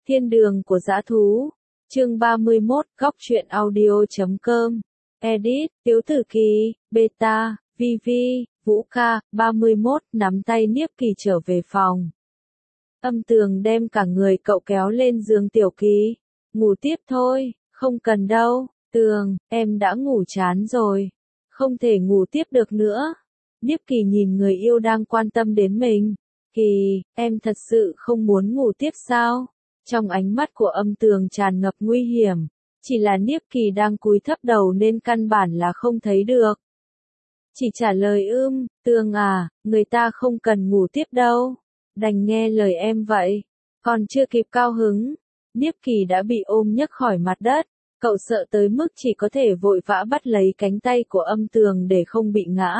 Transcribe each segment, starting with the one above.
Thiên đường của dã thú. Chương 31, góc truyện audio.com. Edit, Tiếu Tử Kỳ, Beta, Vivi, Vũ Ca, 31, nắm tay Niếp Kỳ trở về phòng. Âm Tường đem cả người cậu kéo lên giường Tiểu Kỳ. Ngủ tiếp thôi, không cần đâu, Tường, em đã ngủ chán rồi. Không thể ngủ tiếp được nữa. Niếp Kỳ nhìn người yêu đang quan tâm đến mình. Kỳ, em thật sự không muốn ngủ tiếp sao? Trong ánh mắt của Âm Tường tràn ngập nguy hiểm. Chỉ là Niếp Kỳ đang cúi thấp đầu nên căn bản là không thấy được. Chỉ trả lời Tường à, người ta không cần ngủ tiếp đâu. Đành nghe lời em vậy. Còn chưa kịp cao hứng, Niếp Kỳ đã bị ôm nhấc khỏi mặt đất. Cậu sợ tới mức chỉ có thể vội vã bắt lấy cánh tay của Âm Tường để không bị ngã.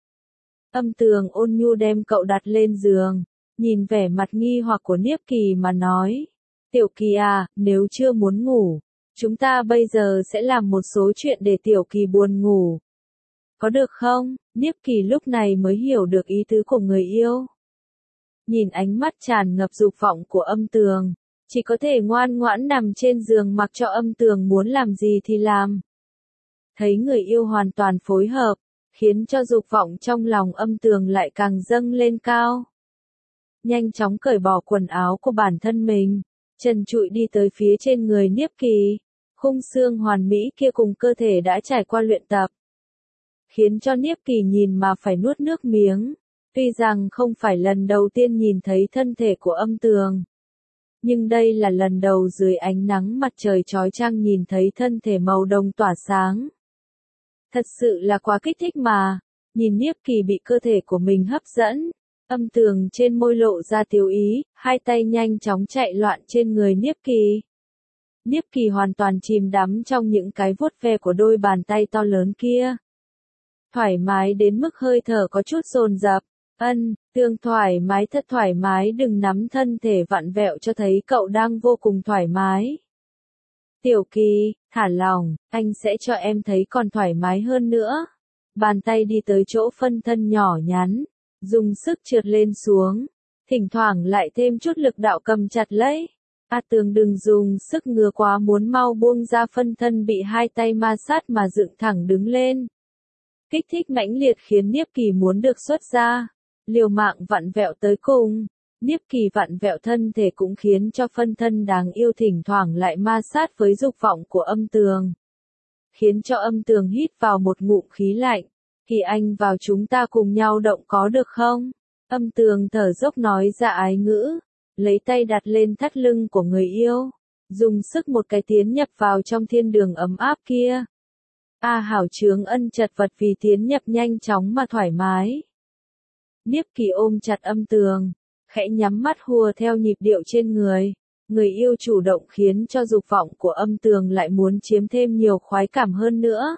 Âm Tường ôn nhu đem cậu đặt lên giường, nhìn vẻ mặt nghi hoặc của Niếp Kỳ mà nói. Tiểu Kỳ à, nếu chưa muốn ngủ, chúng ta bây giờ sẽ làm một số chuyện để Tiểu Kỳ buồn ngủ. Có được không? Niếp Kỳ lúc này mới hiểu được ý tứ của người yêu. Nhìn ánh mắt tràn ngập dục vọng của Âm Tường, chỉ có thể ngoan ngoãn nằm trên giường mặc cho Âm Tường muốn làm gì thì làm. Thấy người yêu hoàn toàn phối hợp, khiến cho dục vọng trong lòng Âm Tường lại càng dâng lên cao. Nhanh chóng cởi bỏ quần áo của bản thân mình, trần trụi đi tới phía trên người Niếp Kỳ. Khung xương hoàn mỹ kia cùng cơ thể đã trải qua luyện tập, khiến cho Niếp Kỳ nhìn mà phải nuốt nước miếng. Tuy rằng không phải lần đầu tiên nhìn thấy thân thể của Âm Tường, nhưng đây là lần đầu dưới ánh nắng mặt trời chói chang nhìn thấy thân thể màu đồng tỏa sáng. Thật sự là quá kích thích mà. Nhìn Niếp Kỳ bị cơ thể của mình hấp dẫn, Âm Tường trên môi lộ ra tiếu ý, hai tay nhanh chóng chạy loạn trên người Niếp Kỳ. Niếp Kỳ hoàn toàn chìm đắm trong những cái vuốt ve của đôi bàn tay to lớn kia. Thoải mái đến mức hơi thở có chút dồn dập. Tường thoải mái, thật thoải mái, đừng nắm thân thể vặn vẹo cho thấy cậu đang vô cùng thoải mái. Tiểu Kỳ, thả lỏng, anh sẽ cho em thấy còn thoải mái hơn nữa. Bàn tay đi tới chỗ phân thân nhỏ nhắn, dùng sức trượt lên xuống, thỉnh thoảng lại thêm chút lực đạo cầm chặt lấy. Tường đừng dùng sức ngừa quá, muốn mau buông ra phân thân bị hai tay ma sát mà dựng thẳng đứng lên. Kích thích mãnh liệt khiến Niếp Kỳ muốn được xuất ra, liều mạng vặn vẹo tới cùng. Niếp Kỳ vặn vẹo thân thể cũng khiến cho phân thân đáng yêu thỉnh thoảng lại ma sát với dục vọng của Âm Tường, khiến cho Âm Tường hít vào một ngụm khí lạnh. Kỳ anh vào, chúng ta cùng nhau động có được không? Âm Tường thở dốc nói ra ái ngữ, lấy tay đặt lên thắt lưng của người yêu, dùng sức một cái tiến nhập vào trong thiên đường ấm áp kia. Hảo chướng ân chật vật vì tiến nhập nhanh chóng mà thoải mái. Niếp Kỳ ôm chặt Âm Tường, khẽ nhắm mắt hùa theo nhịp điệu trên người. Người yêu chủ động khiến cho dục vọng của Âm Tường lại muốn chiếm thêm nhiều khoái cảm hơn nữa.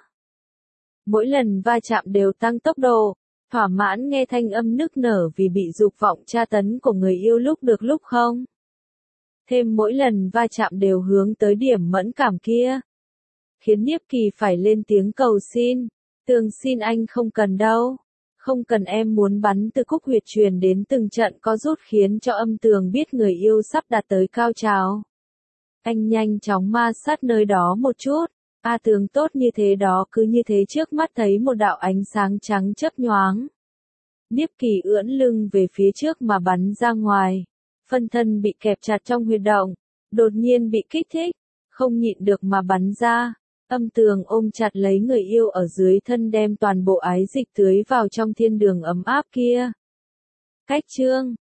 Mỗi lần va chạm đều tăng tốc độ, thỏa mãn nghe thanh âm nức nở vì bị dục vọng tra tấn của người yêu lúc được lúc không. Thêm mỗi lần va chạm đều hướng tới điểm mẫn cảm kia, khiến Niếp Kỳ phải lên tiếng cầu xin. Tường xin anh không cần đâu. Không cần, em muốn bắn từ cúc huyệt truyền đến từng trận co rút khiến cho Âm Tường biết người yêu sắp đạt tới cao trào. Anh nhanh chóng ma sát nơi đó một chút. Tường tốt như thế đó, cứ như thế trước mắt thấy một đạo ánh sáng trắng chớp nhoáng. Niếp Kỳ ưỡn lưng về phía trước mà bắn ra ngoài. Phân thân bị kẹp chặt trong huyệt động, đột nhiên bị kích thích, không nhịn được mà bắn ra. Âm Tường ôm chặt lấy người yêu ở dưới thân, đem toàn bộ ái dịch tưới vào trong thiên đường ấm áp kia. Cách chương